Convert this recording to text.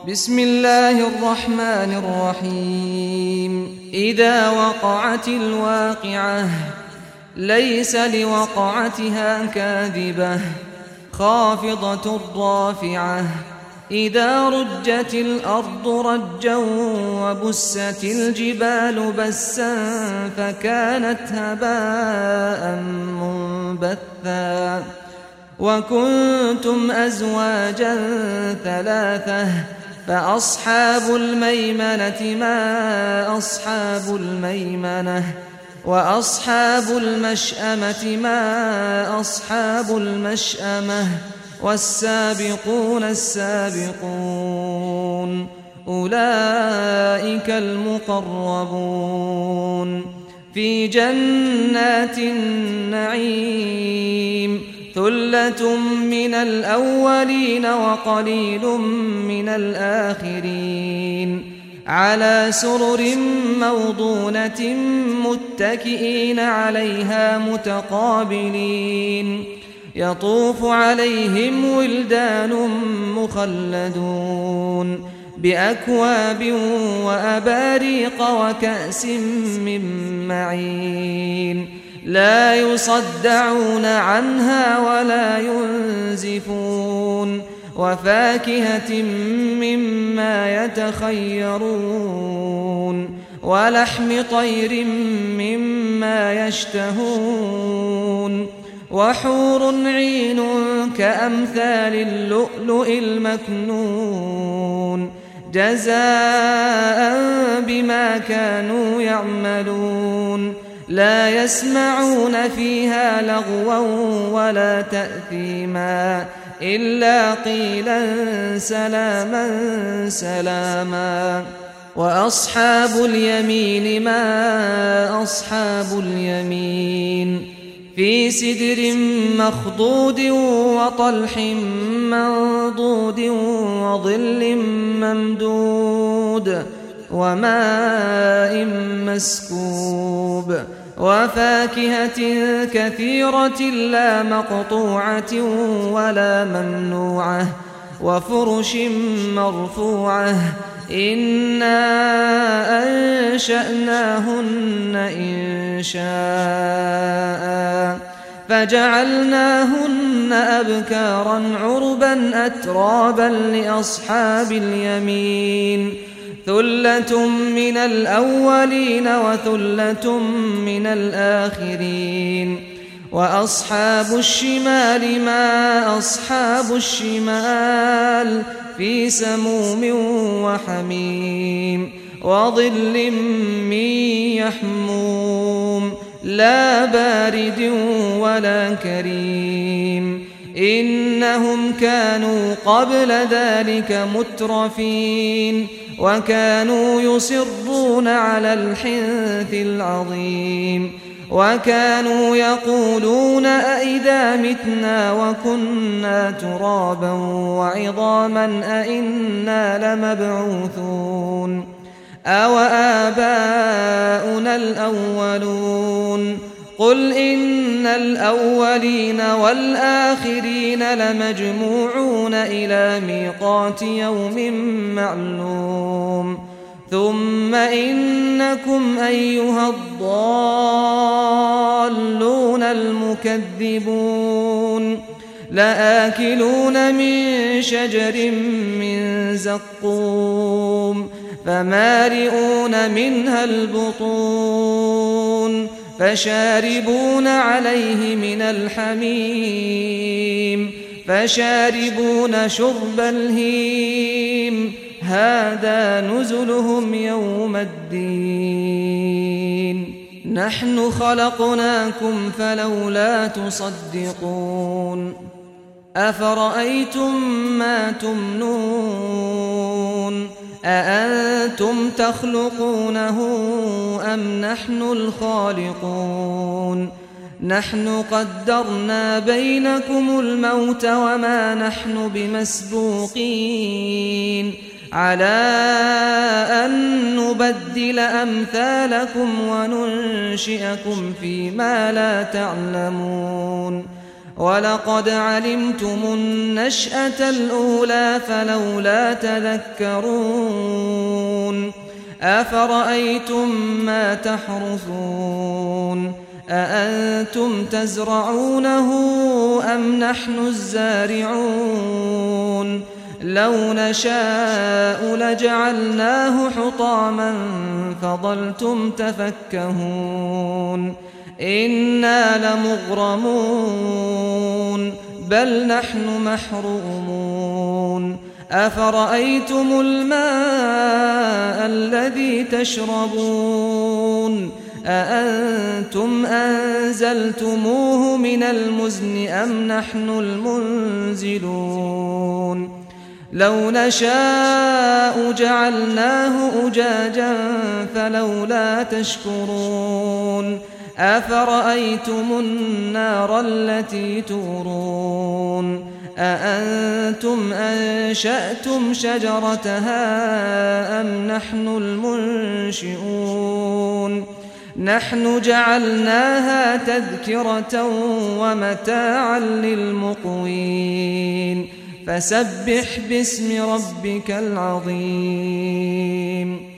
بسم الله الرحمن الرحيم إذا وقعت الواقعة ليس لوقعتها كاذبة خافضة رافعة إذا رجت الأرض رجا وبست الجبال بسا فكانت هباء منبثا وكنتم أزواجا ثلاثة فأصحاب الميمنة ما أصحاب الميمنة وأصحاب المشأمة ما أصحاب المشأمة والسابقون السابقون أولئك المقربون في جنات النعيم ثلة من الأولين وقليل من الآخرين على سرر موضونة متكئين عليها متقابلين يطوف عليهم ولدان مخلدون بأكواب وأباريق وكأس من معين لا يصدعون عنها ولا ينزفون وفاكهة مما يتخيرون ولحم طير مما يشتهون وحور عين كأمثال اللؤلؤ المكنون جزاء بما كانوا يعملون لا يسمعون فيها لغوا ولا تأثيما إلا قيلا سلاما سلاما وأصحاب اليمين ما أصحاب اليمين في سدر مخضود وطلح منضود وظل ممدود وماء مسكوب وفاكهة كثيرة لا مقطوعة ولا ممنوعة وفرش مرفوعة إنا أنشأناهن إنشاء فجعلناهن أبكارا عربا أترابا لأصحاب اليمين ثلة من الأولين وثلة من الآخرين وأصحاب الشمال ما أصحاب الشمال في سموم وحميم وظل من يحموم لا بارد ولا كريم إنهم كانوا قبل ذلك مترفين وكانوا يصرون على الحنث العظيم وكانوا يقولون أئذا متنا وكنا ترابا وعظاما أئنا لمبعوثون أو آباؤنا الأولون قل إن الأولين والآخرين لمجموعون إلى ميقات يوم معلوم ثم إنكم أيها الضالون المكذبون لآكلون من شجر من زقوم فمالئون منها البطون فشاربون عليه من الحميم فشاربون شرب الهيم هذا نزلهم يوم الدين نحن خلقناكم فلولا تصدقون أفرأيتم ما تمنون أأنتم تخلقونه أم نحن الخالقون نحن قدرنا بينكم الموت وما نحن بمسبوقين على أن نبدل أمثالكم وننشئكم فيما لا تعلمون ولقد علمتم النشأة الأولى فلولا تذكرون أفرأيتم ما تحرثون أأنتم تزرعونه أم نحن الزارعون لو نشاء لجعلناه حطاما فظلتم تفكهون إنا لمغرمون بل نحن محرومون أفرأيتم الماء الذي تشربون أأنتم أنزلتموه من المزن أم نحن المنزلون لو نشاء جعلناه أجاجا فلولا تشكرون أفرأيتم النار التي تورون أأنتم أنشأتم شجرتها أم نحن المنشئون نحن جعلناها تذكرة ومتاعا للمقوين فسبح باسم ربك العظيم